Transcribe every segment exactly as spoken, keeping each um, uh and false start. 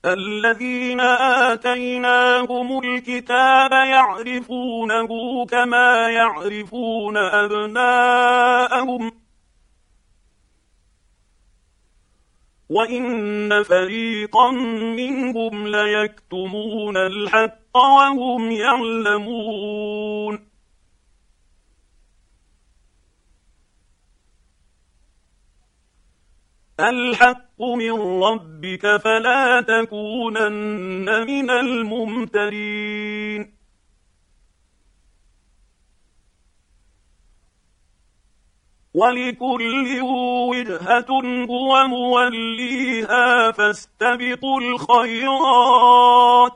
الذين آتيناهم الكتاب يعرفونه كما يعرفون أبناءهم وإن فريقا منهم ليكتمون الحق وهم يعلمون الحق من ربك فلا تكونن من الممترين ولكل وجهة هو موليها فاستبقوا الخيرات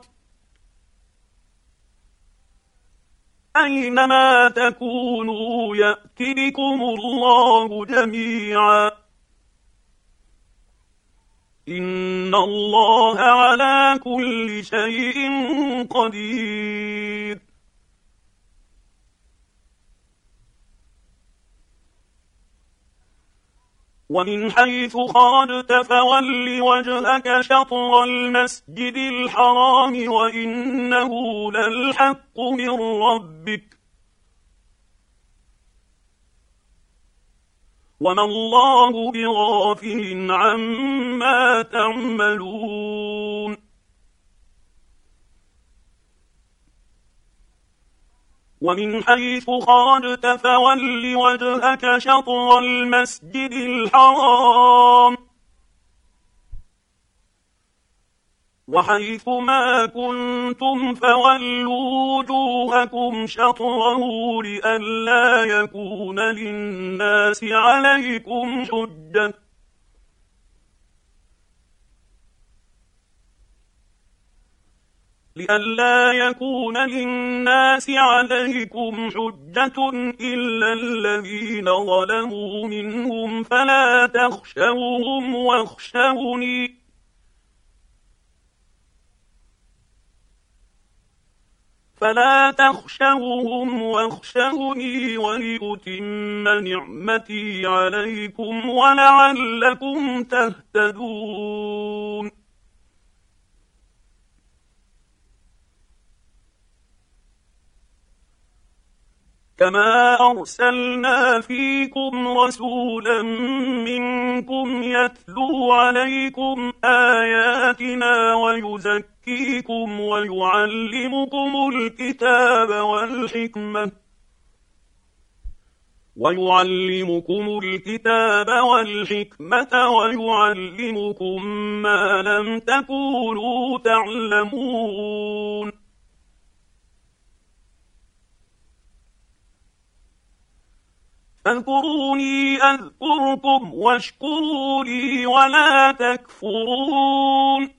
أينما تكونوا يأت بكم الله جميعا إن الله على كل شيء قدير ومن حيث خرجت فول وجهك شطر المسجد الحرام وإنه للحق من ربك وما الله بغافل عما تعملون ومن حيث خرجت فول وجهك شطر المسجد الحرام وحيث ما كنتم فولوا وجوهكم شطره لئلا يكون للناس عليكم حجة لئلا يكون للناس عليكم حجة إلا الذين ظلموا منهم فلا تخشوهم واخشوني فلا تخشوهم واخشوني ولأتم نعمتي عليكم ولعلكم تهتدون كما أرسلنا فيكم رسولا منكم يتلو عليكم آياتنا ويزكيكم ويعلمكم الكتاب والحكمة ويعلمكم الكتاب والحكمة ويعلمكم ما لم تكونوا تعلمون فاذكروني أذكركم واشكروا لي ولا تكفرون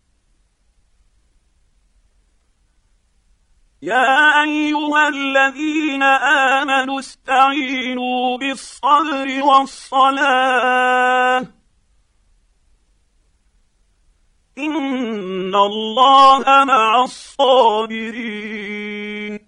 يا أيها الذين آمنوا استعينوا بالصبر والصلاة إن الله مع الصابرين